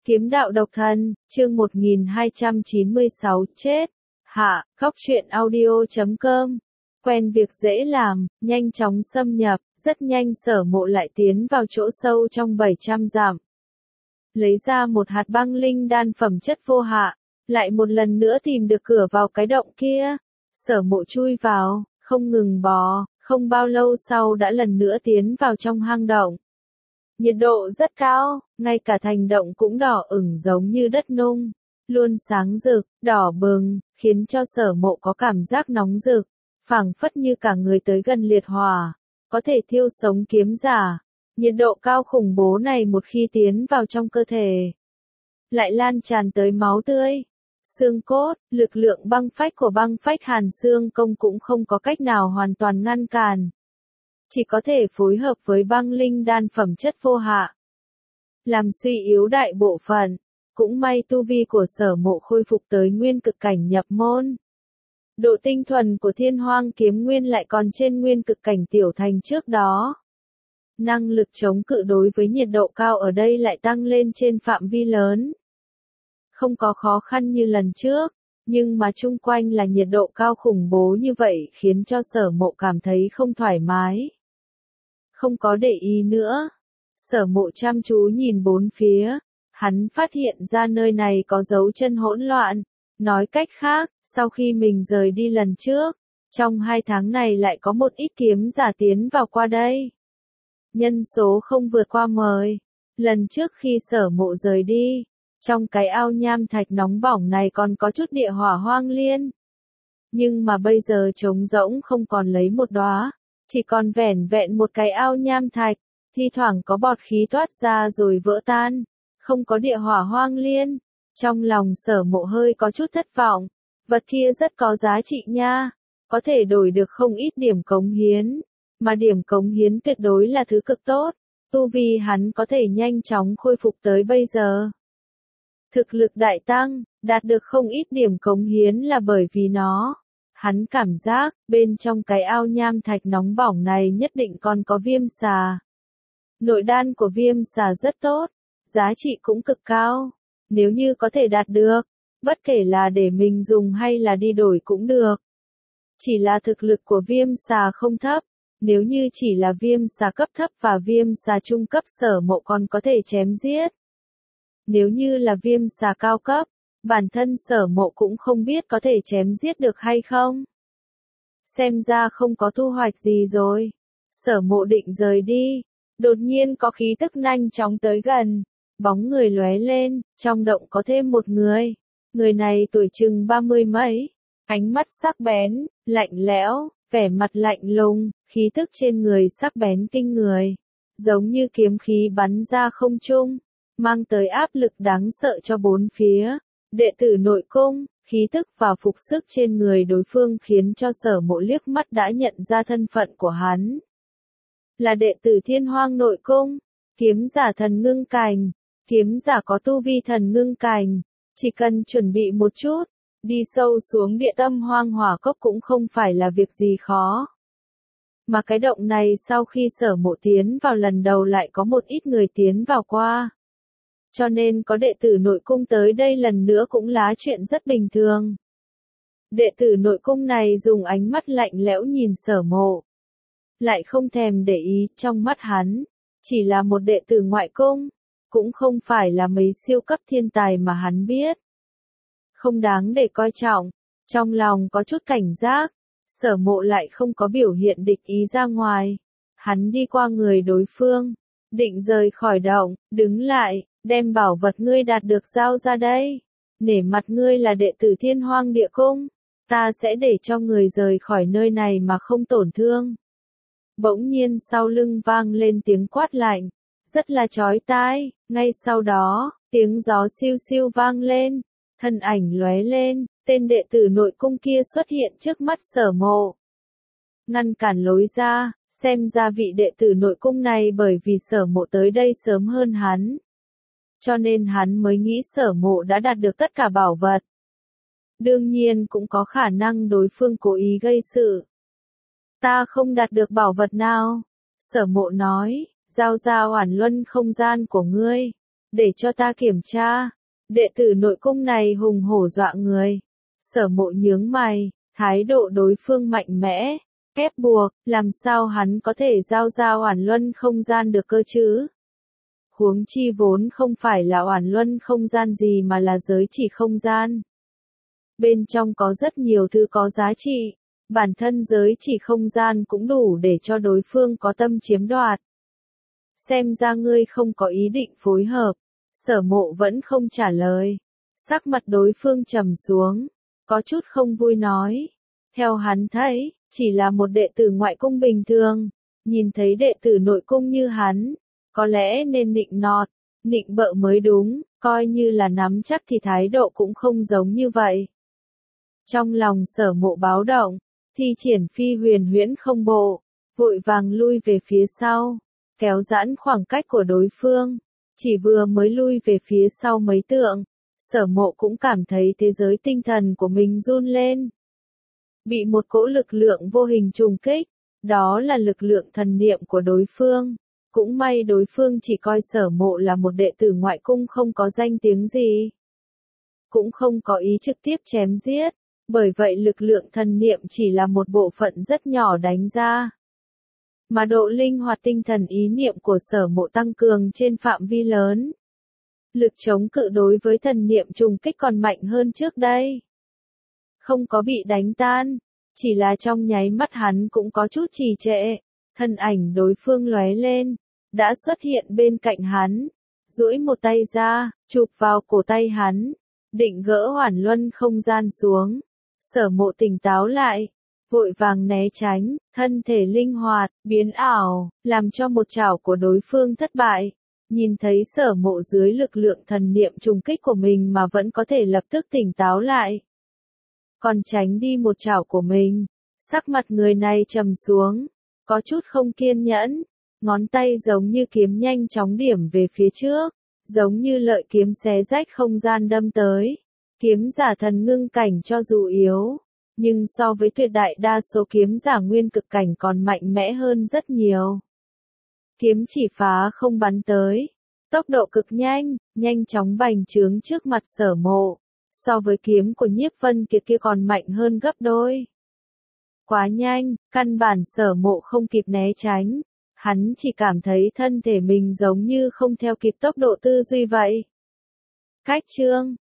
Kiếm đạo độc thân, chương 1296, chết. Hạ, góc truyện audio.com. Quen việc dễ làm, nhanh chóng xâm nhập, rất nhanh Sở Mộ lại tiến vào chỗ sâu trong 700 dặm. Lấy ra một hạt băng linh đan phẩm chất vô hạ, lại một lần nữa tìm được cửa vào cái động kia. Sở Mộ chui vào, không ngừng bò, không bao lâu sau đã lần nữa tiến vào trong hang động. Nhiệt độ rất cao, ngay cả thành động cũng đỏ ửng giống như đất nung, luôn sáng rực, đỏ bừng, khiến cho Sở Mộ có cảm giác nóng rực, phảng phất như cả người tới gần liệt hỏa, có thể thiêu sống kiếm giả. Nhiệt độ cao khủng bố này một khi tiến vào trong cơ thể, lại lan tràn tới máu tươi, xương cốt, lực lượng băng phách của băng phách Hàn Xương Công cũng không có cách nào hoàn toàn ngăn cản. Chỉ có thể phối hợp với băng linh đan phẩm chất vô hạ, làm suy yếu đại bộ phận. Cũng may tu vi của Sở Mộ khôi phục tới nguyên cực cảnh nhập môn. Độ tinh thuần của Thiên Hoang kiếm nguyên lại còn trên nguyên cực cảnh tiểu thành trước đó. Năng lực chống cự đối với nhiệt độ cao ở đây lại tăng lên trên phạm vi lớn. Không có khó khăn như lần trước, nhưng mà chung quanh là nhiệt độ cao khủng bố như vậy khiến cho Sở Mộ cảm thấy không thoải mái. Không có để ý nữa. Sở Mộ chăm chú nhìn bốn phía, hắn phát hiện ra nơi này có dấu chân hỗn loạn. Nói cách khác, sau khi mình rời đi lần trước, trong 2 tháng này lại có một ít kiếm giả tiến vào qua đây. Nhân số không vượt qua 10. Lần trước khi Sở Mộ rời đi, trong cái ao nham thạch nóng bỏng này còn có chút địa hỏa hoang liên. Nhưng mà bây giờ trống rỗng không còn lấy một đóa, chỉ còn vẻn vẹn một cái ao nham thạch, thi thoảng có bọt khí toát ra rồi vỡ tan, không có địa hỏa hoang liên. Trong lòng Sở Mộ hơi có chút thất vọng, vật kia rất có giá trị nha, có thể đổi được không ít điểm cống hiến, mà điểm cống hiến tuyệt đối là thứ cực tốt, tu vi hắn có thể nhanh chóng khôi phục tới bây giờ. Thực lực đại tăng, đạt được không ít điểm cống hiến là bởi vì nó. Hắn cảm giác, bên trong cái ao nham thạch nóng bỏng này nhất định còn có viêm xà. Nội đan của viêm xà rất tốt, giá trị cũng cực cao. Nếu như có thể đạt được, bất kể là để mình dùng hay là đi đổi cũng được. Chỉ là thực lực của viêm xà không thấp, nếu như chỉ là viêm xà cấp thấp và viêm xà trung cấp Sở Mộ còn có thể chém giết. Nếu như là viêm xà cao cấp, bản thân Sở Mộ cũng không biết có thể chém giết được hay không. Xem ra không có thu hoạch gì rồi. Sở Mộ định rời đi, đột nhiên có khí tức nhanh chóng tới gần. Bóng người lóe lên, trong động có thêm một người. Người này tuổi chừng 30 mấy, ánh mắt sắc bén, lạnh lẽo, vẻ mặt lạnh lùng, khí tức trên người sắc bén kinh người, giống như kiếm khí bắn ra không trung, mang tới áp lực đáng sợ cho bốn phía. Đệ tử nội cung, khí tức và phục sức trên người đối phương khiến cho Sở Mộ liếc mắt đã nhận ra thân phận của hắn. Là đệ tử Thiên Hoang nội cung, kiếm giả thần ngưng cành. Kiếm giả có tu vi thần ngưng cành, chỉ cần chuẩn bị một chút, đi sâu xuống địa tâm hoang hỏa cốc cũng không phải là việc gì khó. Mà cái động này sau khi Sở Mộ tiến vào lần đầu lại có một ít người tiến vào qua. Cho nên có đệ tử nội cung tới đây lần nữa cũng là chuyện rất bình thường. Đệ tử nội cung này dùng ánh mắt lạnh lẽo nhìn Sở Mộ. Lại không thèm để ý, trong mắt hắn, chỉ là một đệ tử ngoại cung. Cũng không phải là mấy siêu cấp thiên tài mà hắn biết. Không đáng để coi trọng, trong lòng có chút cảnh giác, Sở Mộ lại không có biểu hiện địch ý ra ngoài. Hắn đi qua người đối phương, định rời khỏi động, đứng lại, đem bảo vật ngươi đạt được giao ra đây. Nể mặt ngươi là đệ tử Thiên Hoang địa cung, ta sẽ để cho người rời khỏi nơi này mà không tổn thương. Bỗng nhiên sau lưng vang lên tiếng quát lạnh. Rất là chói tai, ngay sau đó, tiếng gió siêu siêu vang lên, thân ảnh lóe lên, tên đệ tử nội cung kia xuất hiện trước mắt Sở Mộ. Ngăn cản lối ra, xem ra vị đệ tử nội cung này bởi vì Sở Mộ tới đây sớm hơn hắn. Cho nên hắn mới nghĩ Sở Mộ đã đạt được tất cả bảo vật. Đương nhiên cũng có khả năng đối phương cố ý gây sự. Ta không đạt được bảo vật nào, Sở Mộ nói. Giao ra oản luân không gian của ngươi. để cho ta kiểm tra. Đệ tử nội cung này hùng hổ dọa người. Sở Mộ nhướng mày, thái độ đối phương mạnh mẽ, ép buộc, làm sao hắn có thể giao ra oản luân không gian được cơ chứ? Huống chi vốn không phải là oản luân không gian gì mà là giới chỉ không gian. Bên trong có rất nhiều thứ có giá trị, bản thân giới chỉ không gian cũng đủ để cho đối phương có tâm chiếm đoạt. Xem ra ngươi không có ý định phối hợp. Sở Mộ vẫn không trả lời. Sắc mặt đối phương trầm xuống, có chút không vui nói. Theo hắn thấy, chỉ là một đệ tử ngoại cung bình thường, nhìn thấy đệ tử nội cung như hắn, có lẽ nên nịnh nọt, nịnh bợ mới đúng, coi như là nắm chắc thì thái độ cũng không giống như vậy. Trong lòng Sở Mộ báo động, thi triển phi huyền huyễn không bộ, vội vàng lui về phía sau, kéo giãn khoảng cách của đối phương. Chỉ vừa mới lui về phía sau mấy tượng, Sở Mộ cũng cảm thấy thế giới tinh thần của mình run lên. Bị một cỗ lực lượng vô hình trùng kích, đó là lực lượng thần niệm của đối phương. Cũng may đối phương chỉ coi Sở Mộ là một đệ tử ngoại cung không có danh tiếng gì. Cũng không có ý trực tiếp chém giết, bởi vậy lực lượng thần niệm chỉ là một bộ phận rất nhỏ đánh ra. Mà độ linh hoạt tinh thần ý niệm của Sở Mộ tăng cường trên phạm vi lớn. Lực chống cự đối với thần niệm trùng kích còn mạnh hơn trước đây. Không có bị đánh tan, chỉ là trong nháy mắt hắn cũng có chút trì trệ, thân ảnh đối phương lóe lên, đã xuất hiện bên cạnh hắn, duỗi một tay ra, chụp vào cổ tay hắn, định gỡ oản luân không gian xuống. Sở Mộ tỉnh táo lại, vội vàng né tránh, thân thể linh hoạt, biến ảo, làm cho một chảo của đối phương thất bại. Nhìn thấy Sở Mộ dưới lực lượng thần niệm trùng kích của mình mà vẫn có thể lập tức tỉnh táo lại. Còn tránh đi một chảo của mình, sắc mặt người này trầm xuống, có chút không kiên nhẫn, ngón tay giống như kiếm nhanh chóng điểm về phía trước, giống như lợi kiếm xé rách không gian đâm tới. Kiếm giả thần ngưng cảnh cho dù yếu, nhưng so với tuyệt đại đa số kiếm giả nguyên cực cảnh còn mạnh mẽ hơn rất nhiều. Kiếm chỉ phá không bắn tới, tốc độ cực nhanh, nhanh chóng bành trướng trước mặt Sở Mộ, so với kiếm của Nhiếp Vân Kiệt kia còn mạnh hơn gấp đôi. Quá nhanh, căn bản Sở Mộ không kịp né tránh, hắn chỉ cảm thấy thân thể mình giống như không theo kịp tốc độ tư duy vậy. Cách chương